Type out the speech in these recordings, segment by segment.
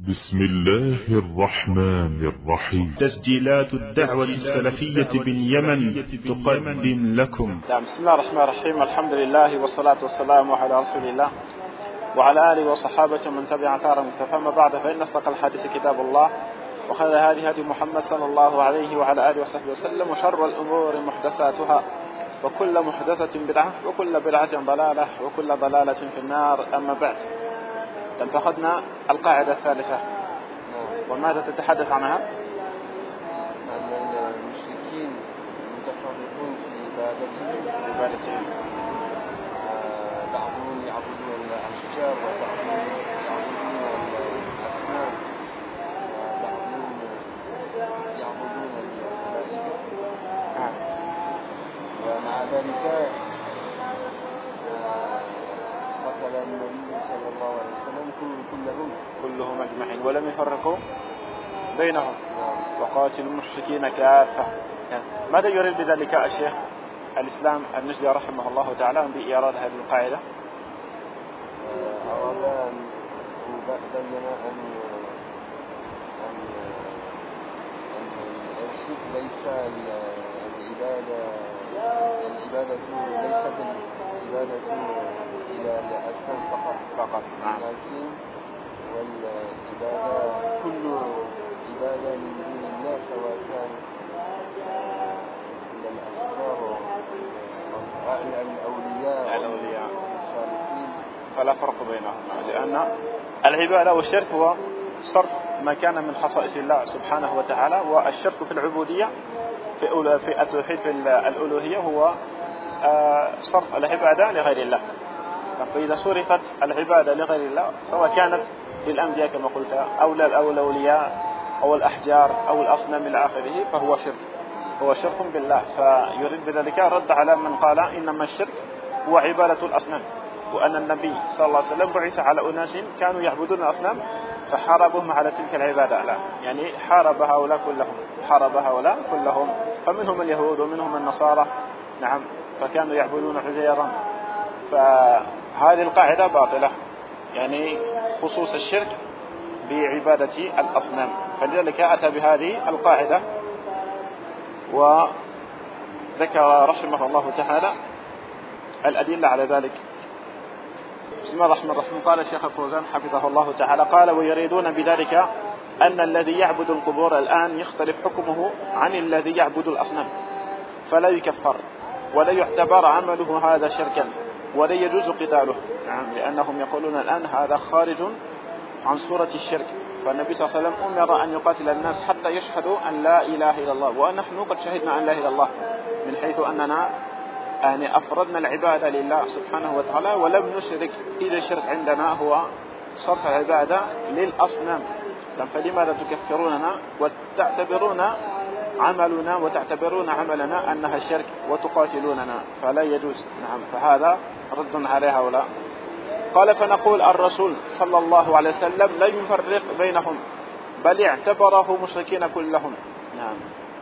بسم الله الرحمن الرحيم. تسجيلات الدعوة السلفية باليمن تقدم لكم. بسم الله الرحمن الرحيم. الحمد لله والصلاة والسلام على رسول الله وعلى آله وصحابته من تبع أثارهم. فما بعد، فإن أصدق الحديث كتاب الله، وخير هذه هدي محمد صلى الله عليه وعلى آله وصحبه وسلم، وشر الأمور محدثاتها، وكل محدثة بدعة، وكل بدعة ضلالة، وكل ضلالة في النار. أما بعد، فأخذنا القاعدة الثالثة، وماذا تتحدث عنها؟ أن المشركين متفرقون في عبادتهم. بعضهم يعبدون الأشجار، وبعضهم يعبدون الأصنام، وبعضهم يعبدون الملائكة. ومع ذلك قتل النبي صلى الله عليه وسلم كلهم أجمعين، ولم يفرقوا بينهم، وقاتلوا المشركين كافة. ماذا يريد بذلك الشيخ الإسلام النجدي رحمه الله تعالى بإيراد هذه القاعدة؟ أراد أن يبين أن الشرك ليس العبادة ليست العبادة إلى الأصنام فقط، لكن والعبادة كل عبادة من دون الله، سواء كان إلى الأشجار أو الأولياء والصالحين، فلا فرق بينهما، لأن العبادة والشرك هو صرف ما كان من خصائص الله سبحانه وتعالى، والشرك في العبودية في التوحيد في الألوهية هو صرف العبادة لغير الله. فإذا صرفت العبادة لغير الله، سواء كانت للأنبياء كما قلت أو الأولياء أو الأحجار أو الأصنام إلى آخره، فهو شرك، هو شرك بالله. فيريد بذلك رد على من قال إنما الشرك هو عبادة الأصنام، وأن النبي صلى الله عليه وسلم بعث على أناس كانوا يعبدون الأصنام فحاربهم على تلك العبادة. لا، يعني حارب هؤلاء كلهم، فمنهم اليهود ومنهم النصارى، نعم، فكانوا يعبدون عزيرا. فهذه القاعدة باطلة، يعني خصوص الشرك بعبادة الأصنام. فلذلك أتى بهذه القاعدة، وذكر رحمه الله تعالى الأدلة على ذلك. بسم الله الرحمن الرحيم. قال الشيخ الفوزان حفظه الله تعالى: قال: ويريدون بذلك أن الذي يعبد القبور الآن يختلف حكمه عن الذي يعبد الأصنام، فلا يكفر ولا يعتبر عمله هذا شركا، ولا يجوز قتاله، لأنهم يقولون الآن هذا خارج عن صورة الشرك. فالنبي صلى الله عليه وسلم أمر أن يقاتل الناس حتى يشهدوا أن لا إله إلا الله، ونحن قد شهدنا أن لا إله إلا الله، من حيث أننا أفردنا العبادة لله سبحانه وتعالى ولم نشرك. إذا الشرك عندنا هو صرف العبادة للأصنام، فلماذا تكفروننا وتعتبرون عملنا أنها شرك وتقاتلوننا؟ فلا يجوز. نعم، فهذا رد على هؤلاء. قال: فنقول الرسول صلى الله عليه وسلم لا يفرق بينهم، بل اعتبره مشركين كلهم، نعم،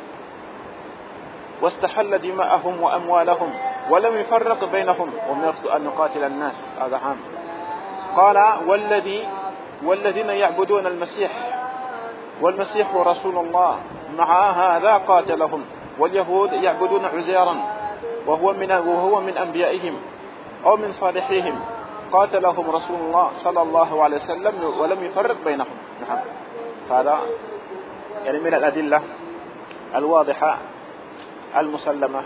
واستحل دماءهم وأموالهم، ولم يفرق بينهم، ومرت أن نقاتل الناس، هذا عام. قال: والذين يعبدون المسيح، والمسيح رسول الله، مع هذا قاتلهم. واليهود يعبدون عزيرا وهو من أنبيائهم أو من صالحيهم، قاتلهم رسول الله صلى الله عليه وسلم ولم يفرق بينهم. نعم، هذا يعني من الأدلة الواضحة المسلمة.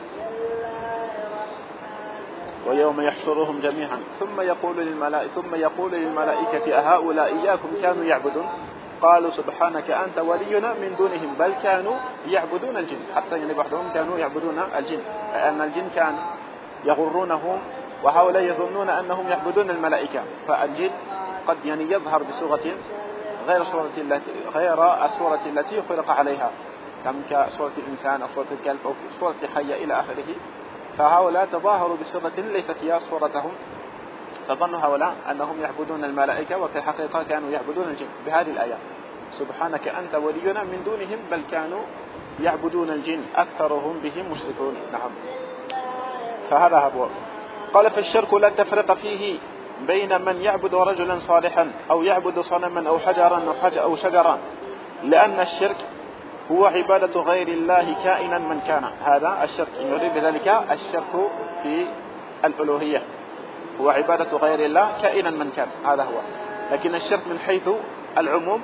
ويوم يحشرهم جميعا ثم يقول للملائكة أهؤلاء إياكم كانوا يعبدون؟ قالوا سبحانك أنت ولينا من دونهم بل كانوا يعبدون الجن. حتى يعني بعضهم كانوا يعبدون الجن، لأن الجن كان يغرونهم، وهؤلاء يظنون أنهم يعبدون الملائكة. فالجن قد يعني يظهر بصورة غير الصورة التي خلق عليها، كصورة الإنسان أو صورة الكلب أو صورة حية إلى آخره. فهؤلاء تظاهروا بصورة ليست هي صورتهم، فظنوا هؤلاء أنهم يعبدون الملائكة، وفي الحقيقة كانوا يعبدون الجن. بهذه الآية سبحانك أنت ولينا من دونهم بل كانوا يعبدون الجن أكثرهم بهم مشركون. نعم، فهذا هو. قال: فالشرك لا تفرق فيه بين من يعبد رجلا صالحا أو يعبد صنما أو حجرا أو شجرا، لأن الشرك هو عبادة غير الله كائنا من كان. هذا الشرك يريد بذلك الشرك في الألوهية، هو عبادة غير الله كائنا من كان، هذا هو. لكن الشرك من حيث العموم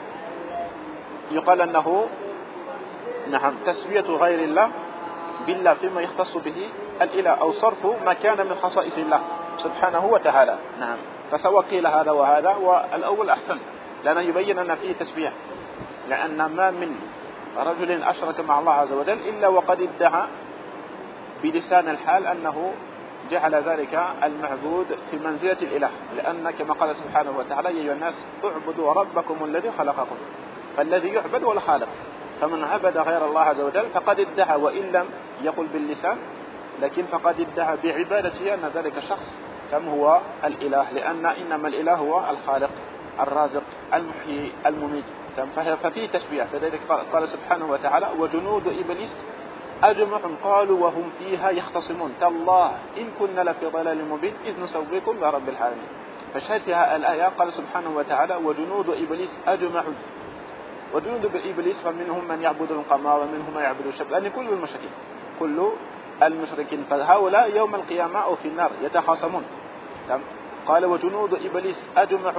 يقال أنه نعم تسوية غير الله بالله فيما يختص به الإله، أو صرف ما كان من خصائص الله سبحانه وتعالى. نعم، فسوى قيل هذا وهذا، والأول أحسن، لأنه يبين أن فيه تسبيح، لأن ما من رجل أشرك مع الله عز وجل إلا وقد ادعى بلسان الحال أنه جعل ذلك المعبود في منزلة الإله، لأن كما قال سبحانه وتعالى: يا أيها الناس اعبدوا ربكم الذي خلقكم. فالذي يعبد هو الخالق، فمن عبد غير الله عز وجل فقد ادعى، وإن لم يقل باللسان لكن فقد ادعى بعبادته أن ذلك شخص كم هو الإله، لأن إنما الإله هو الخالق الرازق المحيي المميت. ففيه تشبيه. فذلك قال سبحانه وتعالى: وجنود إبليس أجمع قالوا وهم فيها يختصمون تالله إن كنا لفي ضلال مبين إذ نسويكم برب العالمين. فشهد فيها الآية قال سبحانه وتعالى: وجنود إبليس أجمع. وجنود إبليس فمنهم من يعبد القمر ومنهم من يعبد الشمس، يعني كل المشركين فهؤلاء يوم القيامة أو في النار يتخاصمون. قال: وجنود إبليس أجمع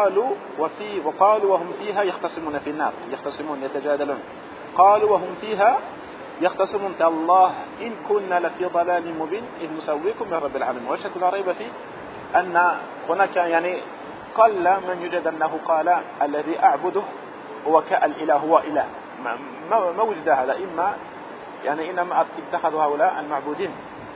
وقالوا وهم فيها يختصمون، في النار يختصمون يتجادلون. قالوا وهم فيها يختصمون تالله إن كنا لفي ضلال مبين إذ نسويكم برب العالمين. وشك لا ريب فيه أن هناك يعني قل من يوجد أنه قال الذي أعبده هو كالإله، هو إله، ما وجد هذا. إنما اتخذوا هؤلاء المعبودين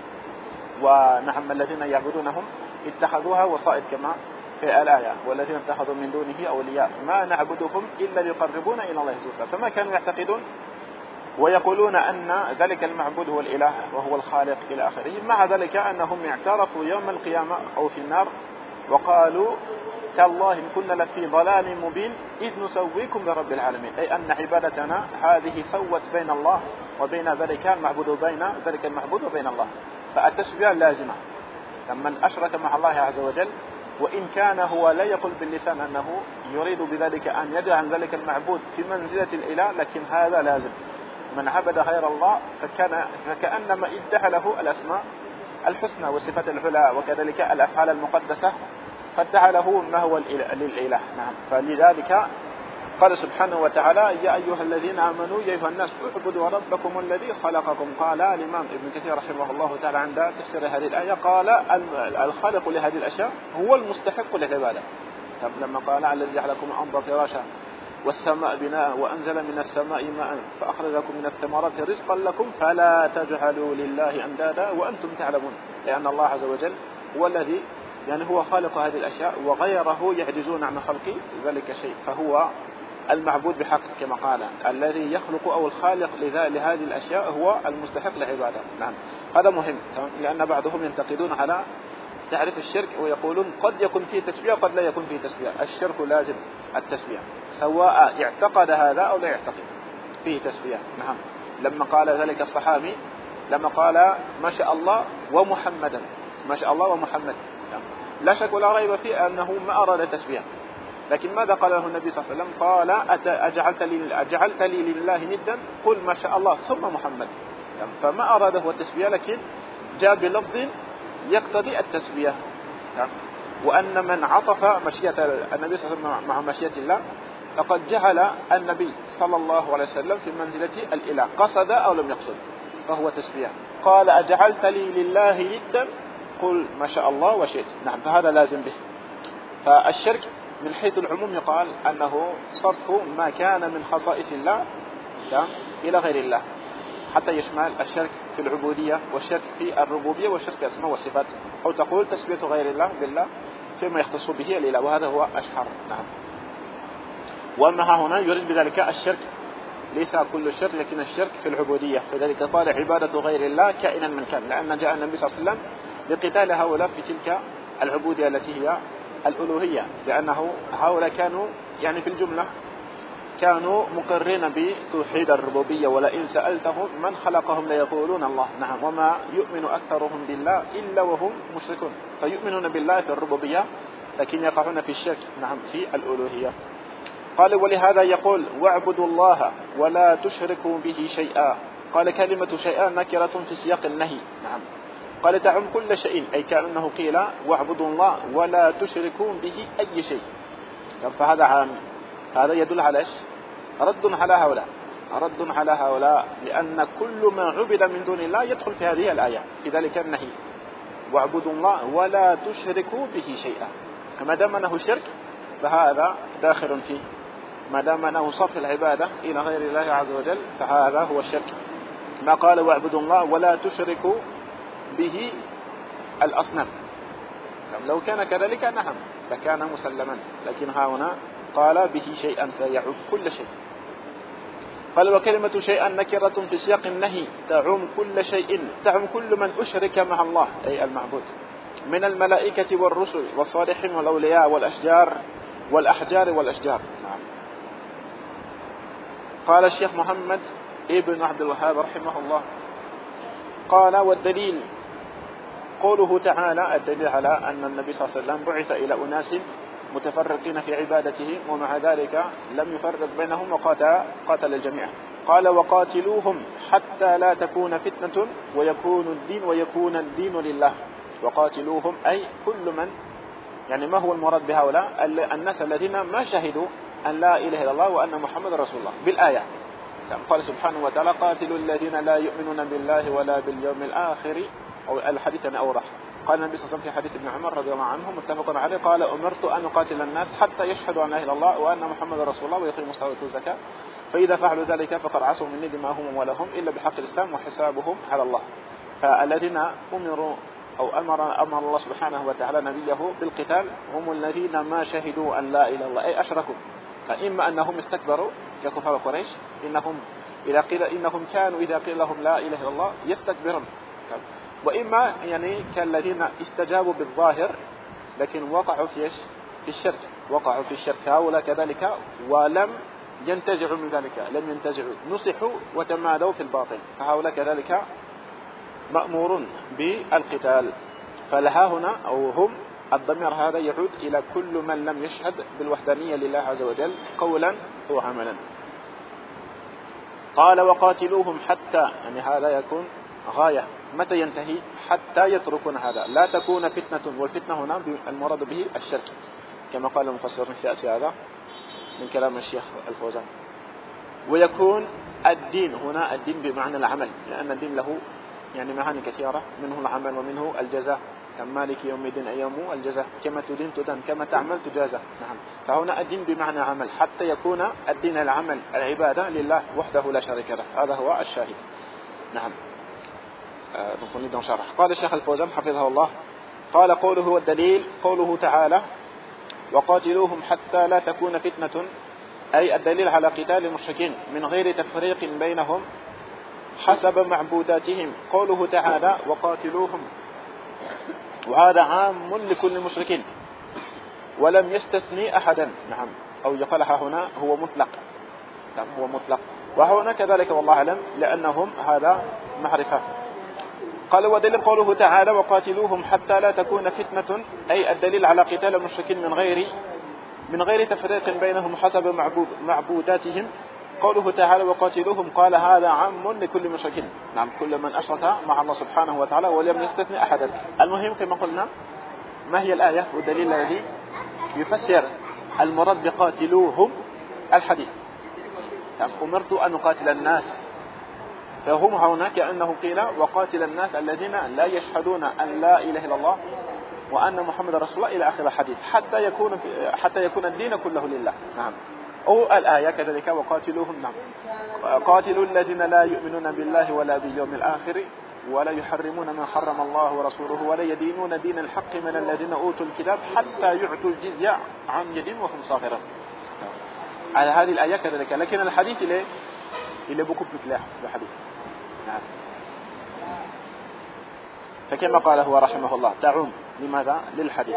ونعم الذين يعبدونهم اتخذوها وسائط كما في الآية: والذين اتخذوا من دونه أولياء ما نعبدهم إلا ليقربونا إلى الله زلفى. فما كانوا يعتقدون ويقولون أن ذلك المعبود هو الإله وهو الخالق إلى آخره، مع ذلك أنهم اعترفوا يوم القيامة أو في النار وقالوا: تالله إن كنا لفي ضلال مبين إذ نسويكم برب العالمين، أي أن عبادتنا هذه سوت بين الله وبين ذلك المعبود، وبين الله. فالتشبيه لازمة. من أشرك مع الله عز وجل وإن كان هو لا يقول باللسان أنه يريد بذلك أن يجعل ذلك المعبود في منزلة الإله، لكن هذا لازم. من عبد غير الله فكأنما ادعى له الأسماء الحسنى والصفات العلى وكذلك الأفعال المقدسة، فادعى له ما هو للإله. نعم. فلذلك قال سبحانه وتعالى: يا أيها الذين آمنوا يا أيها الناس اعبدوا ربكم الذي خلقكم. قال الإمام ابن كثير رحمه الله تعالى عند تفسير هذه الآية قال: الخالق لهذه الأشياء هو المستحق للعبادة. لما قال: الذي جعلكم الأرض فراشا والسماء بناء وأنزل من السماء ماء فأخرج لكم من الثمرات رزقا لكم فلا تجعلوا لله أندادا وأنتم تعلمون. لأن الله عز وجل هو الذي هو خالق هذه الأشياء، وغيره يعجزون عن خلق ذلك شيء، فهو المعبود بحق كما قال. الذي يخلق أو الخالق لهذه الأشياء هو المستحق للعبادة. نعم، هذا مهم، لأن بعضهم ينتقدون على تعريف الشرك ويقولون قد يكون فيه تشبيه قد لا يكون فيه تشبيه. الشرك لازم التشبيه، سواء اعتقد هذا أو لا يعتقد فيه تشبيه. نعم، لما قال ذلك الصحابي لما قال: ما شاء الله ومحمدا، ما شاء الله ومحمد، لا شك ولا ريب فيه أنه ما أراد تشبيه. لكن ماذا قال له النبي صلى الله عليه وسلم؟ قال: أجعلت لي لله ندا؟ قل ما شاء الله ثم محمد. فما أراده التشبيه، لكن جاء بلفظ يقتضي التسبية. وأن من عطف مشيئة النبي صلى الله عليه وسلم مع مشيئة الله فقد جعل النبي صلى الله عليه وسلم في منزلة الإله، قصد أو لم يقصد، فهو تسبية. قال: أجعلت لي لله ندا؟ قل ما شاء الله وشئت. نعم، فهذا لازم به. فالشرك من حيث العموم يقال أنه صرف ما كان من خصائص الله إلى غير الله، حتى يشمل الشرك في العبودية والشرك في الربوبية والشرك في الأسماء والصفات، أو تقول تسبية غير الله بالله فيما يختص به الإله، وهذا هو أشهر. نعم. وأما هنا يريد بذلك الشرك ليس كل الشرك، لكن الشرك في العبودية. فذلك قال: عبادة غير الله كائنا من كان، لأن جاء النبي صلى الله عليه وسلم لقتال هؤلاء في تلك العبودية التي هي الألوهية، لأنه هؤلاء كانوا في الجملة كانوا مقرين بتوحيد الربوبية، ولئن سألتهم من خلقهم ليقولون الله. نعم، وما يؤمن أكثرهم بالله إلا وهم مشركون. فيؤمنون بالله في الربوبية لكن يقعون في الشرك نعم في الألوهية. قال ولهذا يقول واعبدوا الله ولا تشركوا به شيئا. قال كلمة شيئا نكرة في سياق النهي نعم. قال تعم كل شيء، أي كأنه قيل واعبدوا الله ولا تشركوا به أي شيء، فهذا عام. هذا يدل على ايش؟ رد على هؤلاء، لأن كل ما عبد من دون الله يدخل في هذه الآية في ذلك النهي، واعبدوا الله ولا تشركوا به شيئا. ما دام أنه شرك فهذا داخل فيه، ما دام أنه صرف العبادة إلى غير الله عز وجل فهذا هو الشرك. ما قال واعبدوا الله ولا تشركوا به الأصنام، لو كان كذلك نعم لكان مسلما، لكن هنا قال به شيئا فيعم كل شيء. قال وكلمة شيئا نكرة في سياق النهي تعم كل شيء، تعم كل من أشرك مع الله أي المعبود من الملائكة والرسل والصالحين والأولياء والأحجار والأشجار نعم. قال الشيخ محمد ابن عبد الوهاب رحمه الله قال والدليل قوله تعالى، الدليل على أن النبي صلى الله عليه وسلم بعث إلى أناس متفرقين في عبادته ومع ذلك لم يفرق بينهم وقاتل الجميع. قال وقاتلوهم حتى لا تكون فتنة ويكون الدين لله. وقاتلوهم أي كل من، يعني ما هو المراد بهؤلاء؟ الناس الذين ما شهدوا أن لا إله إلا الله وأن محمد رسول الله بالآية. قال سبحانه وتعالى قاتلوا الذين لا يؤمنون بالله ولا باليوم الآخر، أو الحديث أنا أورح. قال النبي صلى الله عليه وسلم في حديث ابن عمر رضي الله عنه متفق عليه قال أمرت أن أقاتل الناس حتى يشهدوا أن لا إله إلا الله وأن محمد رسول الله ويقيموا الصلاة ويؤتوا الزكاة، فإذا فعلوا ذلك فقد عصوا مني دماءهم ولهم إلا بحق الإسلام وحسابهم على الله. فالذين أمر الله سبحانه وتعالى نبيه بالقتال هم الذين ما شهدوا أن لا إله إلا الله أي أشركوا. فإما أنهم استكبروا ككفار قريش، إنهم كانوا إذا قيل لهم لا إله إلا الله يستكبرون، وإما يعني كالذين استجابوا بالظاهر لكن وقعوا في الشرك، هؤلاء كذلك ولم ينتزعوا من ذلك، لم ينتزعوا، نصحوا وتمادوا في الباطل، فهؤلاء كذلك مأمورون بالقتال. فلها هنا أو هم الضمير هذا يعود إلى كل من لم يشهد بالوحدانية لله عز وجل قولا وعملا. قال وقاتلوهم حتى، يعني هذا يكون غاية، متى ينتهي؟ حتى يتركون هذا، لا تكون فتنة، والفتنة هنا المراد به الشرك كما قال المفسرون سيأتي هذا من كلام الشيخ الفوزان. ويكون الدين هنا الدين بمعنى العمل، لأن الدين له يعني معاني كثيرة، منه العمل ومنه الجزاء، كمالك يوم الدين يوم الجزاء، كما تدين تدان كما تعمل تجازى نعم. فهنا الدين بمعنى عمل، حتى يكون الدين العمل العبادة لله وحده لا شريك له، هذا هو الشاهد نعم. قال الشيخ الفوزان حفظه الله قال قوله والدليل قوله تعالى وقاتلوهم حتى لا تكون فتنة، أي الدليل على قتال المشركين من غير تفريق بينهم حسب معبوداتهم. قوله تعالى وقاتلوهم، وهذا عام لكل المشركين ولم يستثني أحدا نعم، أو يقالها هنا هو مطلق نعم، هو مطلق، وهنا كذلك والله أعلم لأنهم هذا معرفة. قال ودليل قوله تعالى وقاتلوهم حتى لا تكون فتنة، أي الدليل على قتال المشركين من غير تفريق بينهم حسب معبوداتهم. قوله تعالى وقاتلوهم قال هذا عام لكل مشركين نعم، كل من أشرك مع الله سبحانه وتعالى ولم يستثني أحدا. المهم كما قلنا ما هي الآية والدليل الذي يفسر المراد بقاتلوهم؟ الحديث أمرت أن أقاتل الناس، فهم هنا كأنه قيل وقاتل الناس الذين لا يشهدون أن لا إله إلا الله وأن محمد رسول الله إلى آخر الحديث، حتى يكون الدين كله لله نعم. أو الآية كذلك وقاتلوهم نعم، قاتلوا الذين لا يؤمنون بالله ولا باليوم الآخر ولا يحرمون ما حرم الله ورسوله ولا يدينون دين الحق من الذين أوتوا الكتاب حتى يعطوا الجزية عن يد وهم صاغرون. على هذه الآية كذلك، لكن الحديث إلى بكم مثله الحديث نعم. فكما قال هو رحمه الله تعوم لماذا؟ للحديث.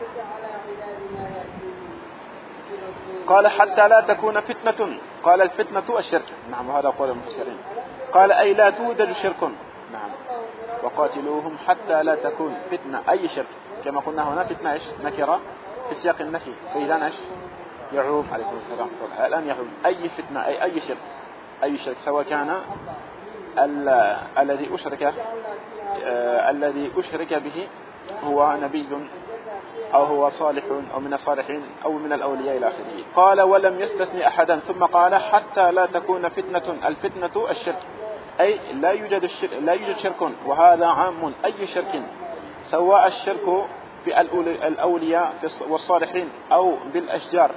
قال حتى لا تكون فتنة، قال الفتنة الشرك نعم، وهذا قول المفسرين. قال أي لا توجد شرك نعم، وقاتلوهم حتى لا تكون فتنة أي شرك، كما قلنا هنا فتنة إيش؟ نكرة في سياق النفي، فإذا إيش يعوم عليكم السلام الآن يعوم أي فتنة أي شرك سواء كان الذي أشرك به هو نبي أو هو صالح أو من الصالحين أو من الأولياء إلى آخره. قال ولم يستثني أحدا، ثم قال حتى لا تكون فتنة. الفتنة الشرك، أي لا يوجد شرك، وهذا عام. أي شرك، سواء الشرك في الأولياء والصالحين أو بالأشجار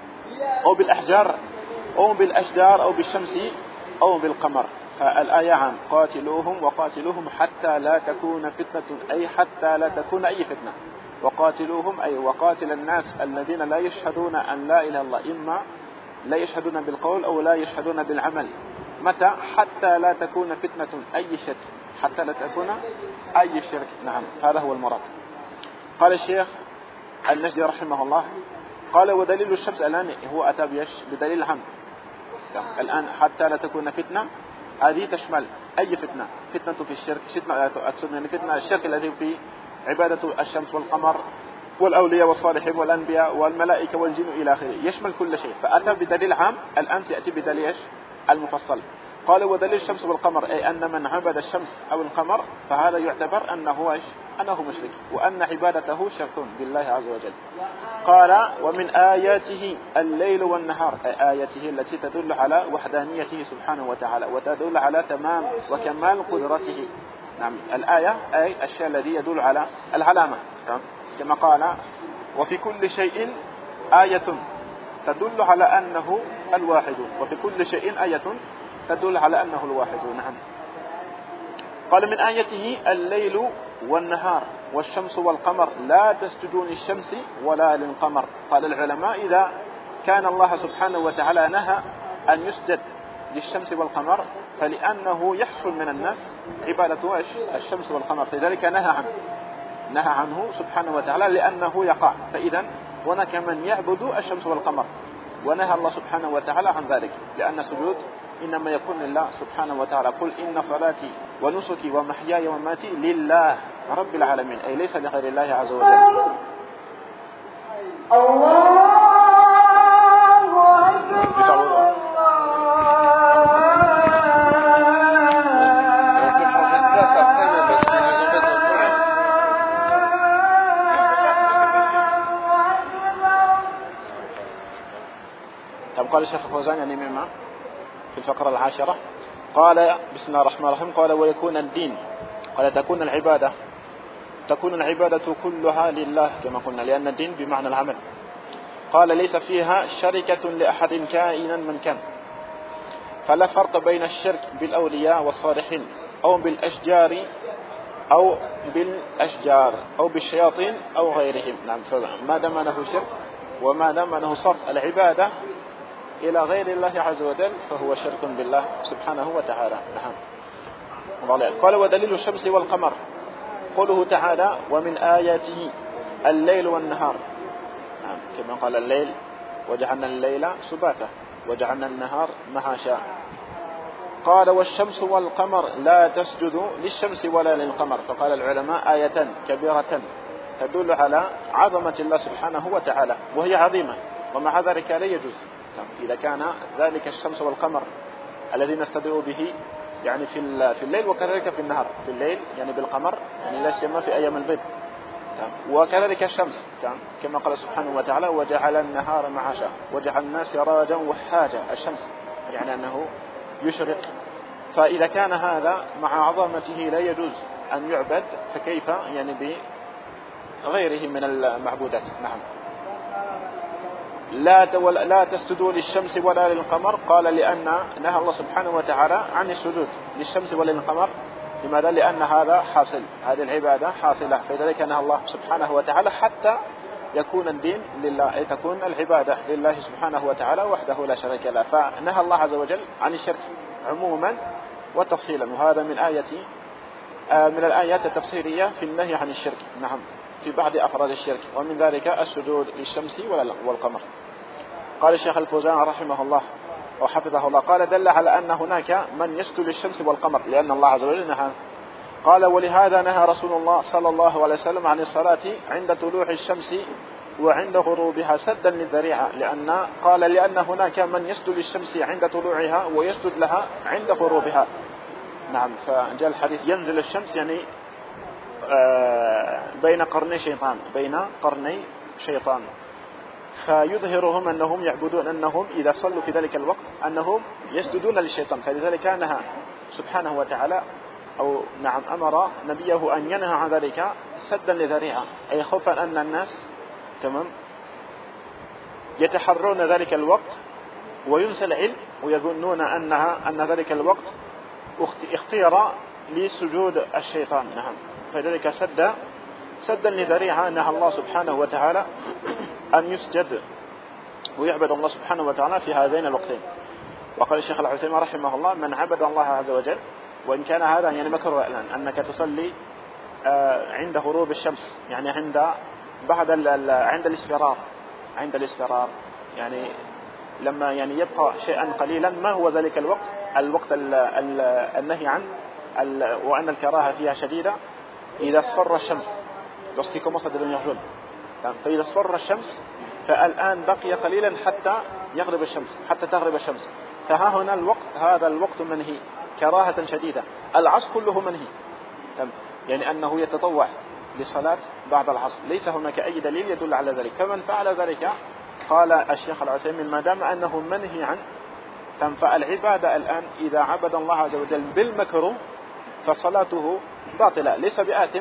أو بالشمس أو بالقمر، فالآية عام. وقاتلوهم حتى لا تكون فتنة، أي حتى لا تكون أي فتنة. وقاتلوهم أي وقاتل الناس الذين لا يشهدون أن لا إله إلا الله، إما لا يشهدون بالقول أو لا يشهدون بالعمل. متى؟ حتى لا تكون فتنة أي شرك، حتى لا تكون أي شرك. نعم، هذا هو المراد. قال الشيخ النجدي رحمه الله قال ودليل الشمس الآن هو أتى بدليل عام. الآن حتى لا تكون فتنة، هذه تشمل أي فتنة في الشرك، فتنة الشرك الذي في عبادة الشمس والقمر والأولياء والصالحين والأنبياء والملائكة والجن إلى آخره، يشمل كل شيء. فأتى بدليل عام، الآن سيأتي بدليل المفصل. قال ودليل الشمس والقمر، أي أن من عبد الشمس أو القمر فهذا يعتبر أنه مشرك، وأن عبادته شرك بالله عز وجل. قال ومن آياته الليل والنهار، أي آياته التي تدل على وحدانيته سبحانه وتعالى وتدل على تمام وكمال قدرته. نعم، الآية أي الشيء الذي يدل على العلامة، كما قال وفي كل شيء آية تدل على أنه الواحد، وفي كل شيء آية تدل على أنه الواحد. نعم. قال من آيته الليل والنهار والشمس والقمر لا تسجدوا للشمس ولا للقمر. قال العلماء إذا كان الله سبحانه وتعالى نهى أن يسجد للشمس والقمر فلأنه يحصل من الناس عبادة الشمس والقمر، لذلك نهى عنه سبحانه وتعالى لأنه يقع. فإذا هناك من يعبد الشمس والقمر ونهى الله سبحانه وتعالى عن ذلك، لأن السجود إنما يكون لله سبحانه وتعالى. قل إن صلاتي ونسكي ومحياي ومماتي لله رب العالمين، أي ليس لغير الله عز وجل. الله أكبر. قال الشيخ الفوزان يعني مما في الفقرة 10 قال بسم الله الرحمن الرحيم قال ويكون الدين، قال تكون العبادة كلها لله كما قلنا، لأن الدين بمعنى العمل. قال ليس فيها شركة لأحد كائنا من كان، فلا فرق بين الشرك بالأولياء والصالحين أو بالأشجار أو بالشياطين أو غيرهم. نعم، ما دام أنه شرك وما دام أنه صرف العبادة إلى غير الله عز وجل فهو شرك بالله سبحانه وتعالى. نعم. قال ودليل الشمس والقمر قوله تعالى ومن آياته الليل والنهار. نعم، كما قال الليل وجعلنا الليل سباتا وجعلنا النهار معاشا. قال والشمس والقمر لا تسجدوا للشمس ولا للقمر، فقال العلماء آية كبيرة تدل على عظمة الله سبحانه وتعالى، وهي عظيمة ومع ذلك لا يجوز. إذا كان ذلك الشمس والقمر الذي نستضيء به يعني في الليل وكذلك في النهار، في الليل يعني بالقمر يعني لا سيما في أيام البيض، وكذلك الشمس كما قال سبحانه وتعالى وجعل النهار معاشا وجعلنا سراجا وحاجا. الشمس يعني أنه يشرق، فإذا كان هذا مع عظمته لا يجوز أن يعبد فكيف يعني بغيره من المعبودات. نعم. لا تسجدوا للشمس ولا للقمر، قال لأن نهى الله سبحانه وتعالى عن السجود للشمس ولا للقمر. لماذا؟ لأن هذا حاصل، هذه العبادة حاصلة، فلذلك نهى الله سبحانه وتعالى حتى يكون الدين لله، أي تكون العبادة لله سبحانه وتعالى وحده لا شريك له. فنهى الله عز وجل عن الشرك عموما وتفصيلا، وهذا من الآيات التفسيرية في النهي عن الشرك. نعم، في بعض أفراد الشرك، ومن ذلك السجود للشمس والقمر. قال الشيخ الفوزان رحمه الله وحفظه الله قال دل على أن هناك من يسجد للشمس والقمر لأن الله عز وجل نهى. قال ولهذا نهى رسول الله صلى الله عليه وسلم عن الصلاة عند طلوع الشمس وعند غروبها سدا للذريعة، لأن هناك من يسجد للشمس عند طلوعها ويسجد لها عند غروبها. نعم. فجاء الحديث ينزل الشمس يعني بين قرني شيطان فيظهرهم أنهم يعبدون، أنهم إذا صلوا في ذلك الوقت أنهم يسجدون للشيطان. فلذلك نهى سبحانه وتعالى أمر نبيه أن ينهى عن ذلك سدا لذريعة، أي خوفا أن الناس تمام يتحرون ذلك الوقت وينسى العلم ويظنون أن ذلك الوقت اختير لسجود الشيطان. نعم. فذلك سدا لذريعة نهى الله سبحانه وتعالى أن يسجد ويعبد الله سبحانه وتعالى في هذين الوقتين. وقال الشيخ العثيمين رحمه الله: من عبد الله عز وجل، وإن كان هذا يعني مكروه الآن أنك تصلي عند غروب الشمس، يعني عند الإسفرار، يعني لما يعني يبقى شيئا قليلا. ما هو ذلك الوقت النهي عن وأن الكراهة فيها شديدة؟ إذا اصفر الشمس lorsqu'il commence à devenir jaune. فإذا اصفر الشمس فالآن بقي قليلا حتى تغرب الشمس. فها هنا هذا الوقت منهي كراهة شديدة. العصر كله منهي، يعني أنه يتطوع لصلاة بعد العصر، ليس هناك أي دليل يدل على ذلك. فمن فعل ذلك قال الشيخ العثيمين ما دام أنه منهي عن فالعبادة الآن إذا عبد الله عز وجل بالمكروه فصلاته باطلة، ليس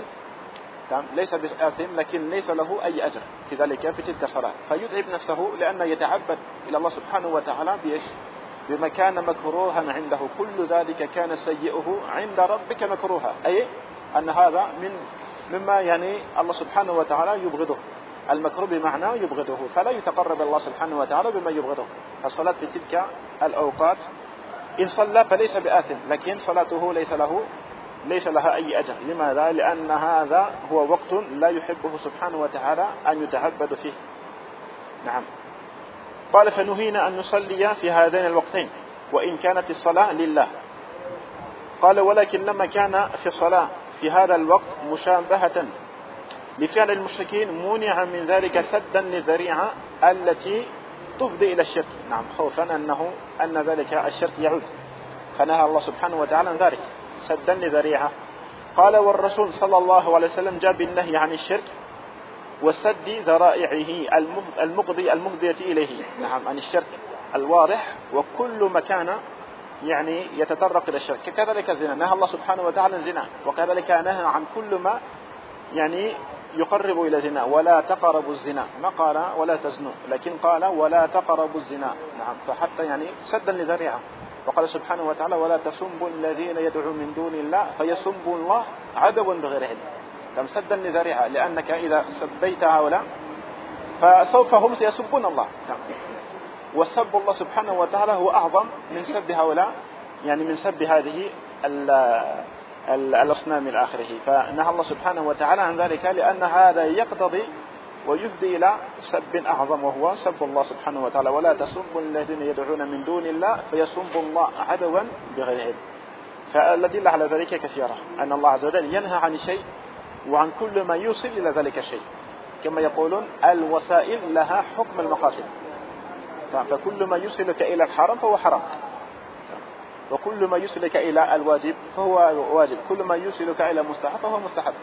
بآثم لكن ليس له أي أجر في ذلك في تلك الصلاة، فيتعب نفسه لأنه يتعبد إلى الله سبحانه وتعالى بما كان مكروها عنده. كل ذلك كان سيئه عند ربك مكروها، أي أن هذا مما يعني الله سبحانه وتعالى يبغضه. المكروه بمعنى يبغضه، فلا يتقرب الله سبحانه وتعالى بما يبغضه. فالصلاة في تلك الأوقات إن صلى فليس بآثم، لكن صلاته ليس لها أي أجر. لماذا؟ لأن هذا هو وقت لا يحبه سبحانه وتعالى أن يتعبد فيه. نعم. قال: فنهينا أن نصلي في هذين الوقتين وإن كانت الصلاة لله. قال: ولكن لما كان في الصلاة في هذا الوقت مشابهة لفعل المشركين منع من ذلك سدا للذريعة التي تفضي إلى الشرك. نعم. خوفا أن ذلك الشرك يعود، فنهى الله سبحانه وتعالى عن ذلك سدا لذريعة. قال: والرسول صلى الله عليه وسلم جاء بالنهي عن الشرك وسد ذرائعه المفضية إليه. نعم. عن الشرك الواضح وكل ما كان يعني يتطرق إلى الشرك، كذلك الزنا نهى الله سبحانه وتعالى الزنا، وكذلك نهى عن كل ما يعني يقرب إلى زنا. ولا تقربوا الزنا، ما قال ولا تزنوا، لكن قال ولا تقربوا الزنا. نعم. فحتى يعني سدا لذريعة. وقال سبحانه وتعالى: ولا تسبوا الذين يدعون من دون الله فيسبوا الله عدوا بغير علم. سدا لذريعة، لأنك إذا سبيت هؤلاء فسوف هم سيسبون الله. وسب الله سبحانه وتعالى هو أعظم من سب هؤلاء، يعني من سب هذه الأصنام إلى آخره. فنهى الله سبحانه وتعالى عن ذلك لأن هذا يقتضي ويفضي إلى سب أعظم وهو سب الله سبحانه وتعالى: ولا تسبوا الذين يدعون من دون الله فيسبوا الله عدوا بغير علم. فالأدلة على ذلك كثيرة، أن الله عز وجل ينهى عن الشيء وعن كل ما يوصل إلى ذلك الشيء، كما يقولون الوسائل لها حكم المقاصد. فكل ما يوصلك إلى الحرام فهو حرام، وكل ما يوصلك إلى الواجب فهو واجب، كل ما يوصلك إلى مستحب فهو مستحب.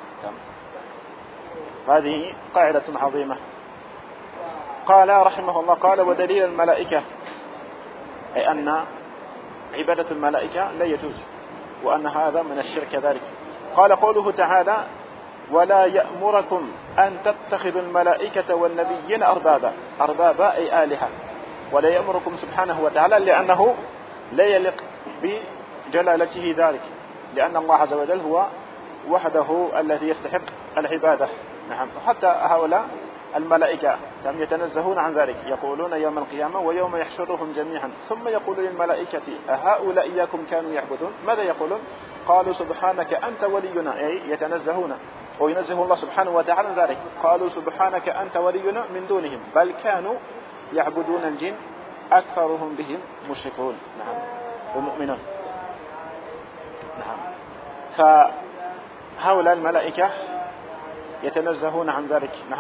هذه قاعدة عظيمة. قال رحمه الله: قال: ودليل الملائكة، أي أن عبادة الملائكة لا يجوز، وأن هذا من الشرك كذلك. قال: قوله تعالى: ولا يأمركم أن تتخذوا الملائكة والنبيين أربابا أي آلهة. ولا يأمركم سبحانه وتعالى لأنه لا يليق بجلالته ذلك، لأن الله عز وجل هو وحده الذي يستحق العبادة. نعم. حتى هؤلاء الملائكة يتنزهون عن ذلك، يقولون يوم القيامة: ويوم يحشرهم جميعا ثم يقول للملائكة أهؤلاء إياكم كانوا يعبدون؟ ماذا يقولون؟ قالوا سبحانك أنت ولينا، أي يتنزهون وينزه الله سبحانه وتعالى ذلك. قالوا سبحانك أنت ولينا من دونهم بل كانوا يعبدون الجن أكثرهم بهم مشركون. نعم. ومؤمنون. نعم. فهؤلاء الملائكة يتنزهون عن ذلك. نعم.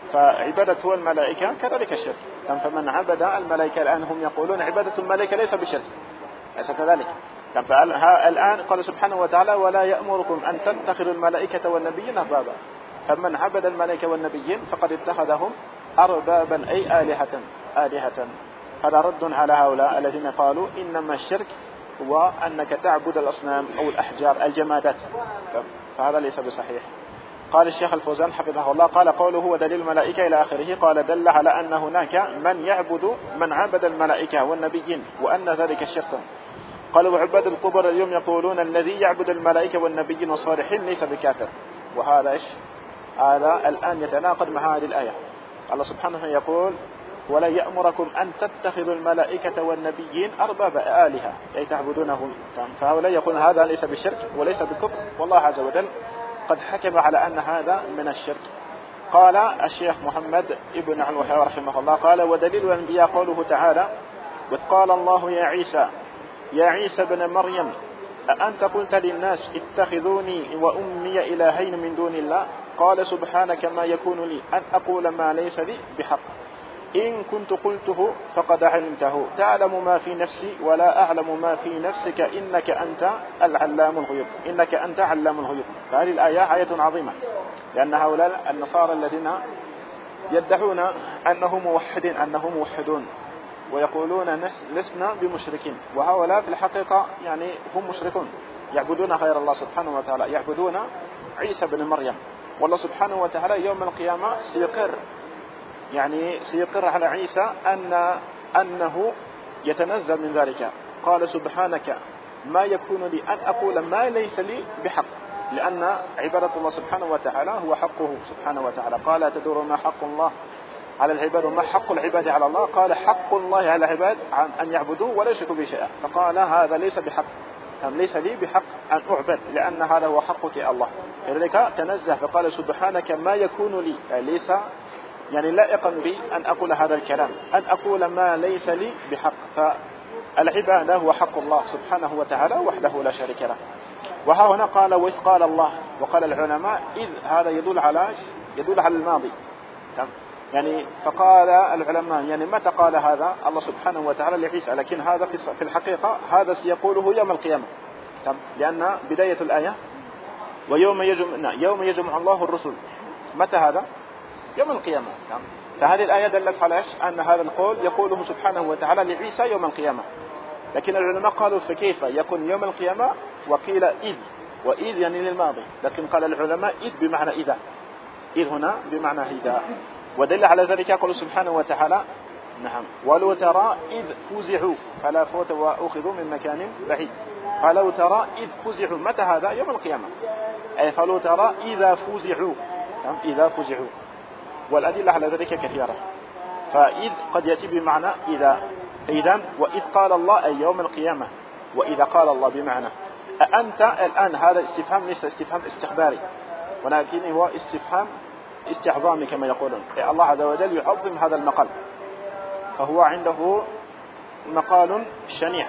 فعبادة الملائكة كذلك الشرك. فمن عبد الملائكة الآن هم يقولون عبادة الملائكة ليس بشرك، ليس كذلك. الآن قال سبحانه وتعالى ولا يأمركم أن تتخذوا الملائكة والنبيين أربابا. فمن عبد الملائكة والنبيين فقد اتخذهم أربابا أي آلهة. هذا رد على هؤلاء الذين قالوا إنما الشرك هو أنك تعبد الأصنام أو الأحجار الجمادات، فهذا ليس بصحيح. قال الشيخ الفوزان حفظه الله قال قوله ودليل الملائكة إلى آخره قال دل على أن هناك من عبد الملائكة والنبيين وأن ذلك الشرك. قالوا وعباد القبر اليوم يقولون الذي يعبد الملائكة والنبيين والصالحين ليس بكافر. وهذا هذا الآن يتناقض مع هذه الآية. الله سبحانه يقول ولا يأمركم أن تتخذوا الملائكة والنبيين أرباب آلهة أي تعبدونهم. فهؤلاء يقول هذا ليس بشرك وليس بكفر، والله عز وجل قد حكم على أن هذا من الشرك. قال الشيخ محمد ابن الوهاب رحمه الله قال ودليل الأنبياء قوله تعالى وإذ قال الله يا عيسى بن مريم أأنت قلت للناس اتخذوني وأمي إلهين من دون الله قال سبحانك ما يكون لي أن أقول ما ليس لي بحق إن كنت قلته فقد علمته تعلم ما في نفسي ولا أعلم ما في نفسك إنك أنت علام الغيوب. فهذه الآية آية عظيمة، لأن هؤلاء النصارى الذين يدعون أنهم موحدون ويقولون لسنا بمشركين، وهؤلاء في الحقيقة يعني هم مشركون يعبدون غير الله سبحانه وتعالى، يعبدون عيسى بن مريم. والله سبحانه وتعالى يوم القيامة سيقر على عيسى أنه يتنزل من ذلك. قال سبحانك ما يكون لي أن أقول ما ليس لي بحق، لأن عبادة الله سبحانه وتعالى هو حقه سبحانه وتعالى. قال تدور ما حق الله على العباد وما حق العباد على الله. قال حق الله على العباد أن يعبدوه ولا يشركوا به شيئا. فقال هذا ليس بحق، ليس لي بحق أن أعبد لأن هذا هو حقك يا الله. لذلك تنزه فقال سبحانك ما يكون لي ليس لائقا بي أن أقول هذا الكلام، أن أقول ما ليس لي بحق. فالعبادة هو حق الله سبحانه وتعالى وحده لا شريك له. وها هنا قال وإذ قال الله، وقال العلماء إذ هذا يدل على الماضي. فقال العلماء متى قال هذا الله سبحانه وتعالى لعيسى، لكن هذا في الحقيقة هذا سيقوله يوم القيامة، لأن بداية الآية ويوم يجمع الله الرسل. متى هذا؟ يوم القيامة. فهذه الآية دلت على أن هذا القول يقوله سبحانه وتعالى لعيسى يوم القيامة. لكن العلماء قالوا فكيف يكون يوم القيامة، وقيل إذ، وإذ للماضي، لكن قال العلماء إذ بمعنى إذا، إذ هنا بمعنى إذا. ودل على ذلك يقول سبحانه وتعالى ولو ترى إذ فزعوا فلا فوت وأخذوا من مكان بعيد. فلو ترى إذ فزعوا، متى هذا؟ يوم القيامة. أي فلو ترى إذا فزعوا، والأدلة على ذلك كثيرة. فإذ قد يأتي بمعنى إذا وإذ قال الله أي يوم القيامة، وإذا قال الله بمعنى أنت الآن. هذا استفهام ليس استفهام استخباري، ولكن هو استفهام استعظامي كما يقولون. الله عز وجل يعظم هذا المقال، فهو عنده مقال شنيع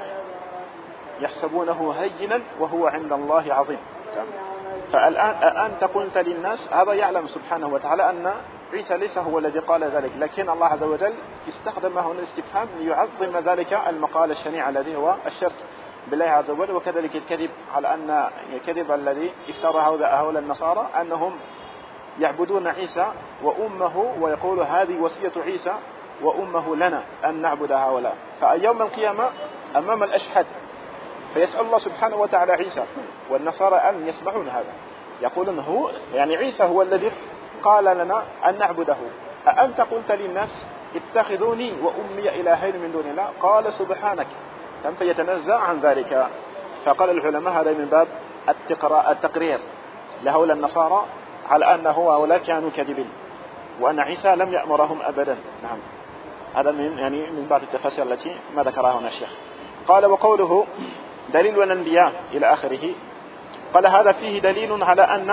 يحسبونه هينا وهو عند الله عظيم. فالآن أنت قلت للناس، هذا يعلم سبحانه وتعالى أن عيسى ليس هو الذي قال ذلك، لكن الله عز وجل استخدم هنا الاستفهام ليعظم ذلك المقال الشنيع الذي هو الشرك بالله عز وجل. وكذلك الكذب على أن الكذب الذي افترى هؤلاء النصارى أنهم يعبدون عيسى وأمه، ويقول هذه وصية عيسى وأمه لنا أن نعبد هؤلاء. فيوم القيامة أمام الأشهاد فيسأل الله سبحانه وتعالى عيسى، والنصارى أن يسمعون هذا يقولون هو عيسى هو الذي قال لنا أن نعبده. أأنت قلت للناس اتخذوني وأمي إلهين من دون الله قال سبحانك، فيتنزع عن ذلك. فقال العلماء هذا من باب التقرير لهؤلاء النصارى على أن هؤلاء كانوا كذبين وأن عيسى لم يأمرهم أبدا. هذا من بعض التفاسير التي ما ذكرها هنا الشيخ. قال وقوله دليل الأنبياء إلى آخره، قال هذا فيه دليل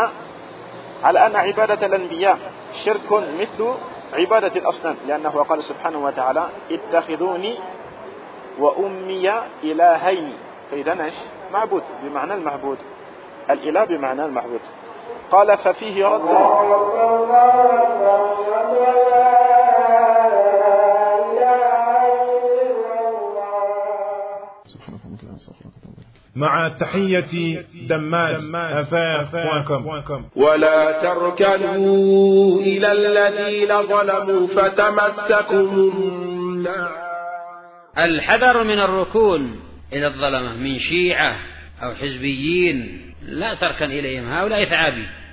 على أن عبادة الأنبياء شرك مثل عبادة الأصنام، لأنه قال سبحانه وتعالى اتخذوني وأمي إلهين. فإذا معبود بمعنى المعبود، الإله بمعنى المعبود. قال ففيه رد. مع تحية دماج أفاف.com. ولا تركنوا إلى الذين ظلموا فتمسكم النار. الحذر من الركون إلى الظلمة من شيعة أو حزبيين، لا تركن إليهم، هؤلاء ثعابين.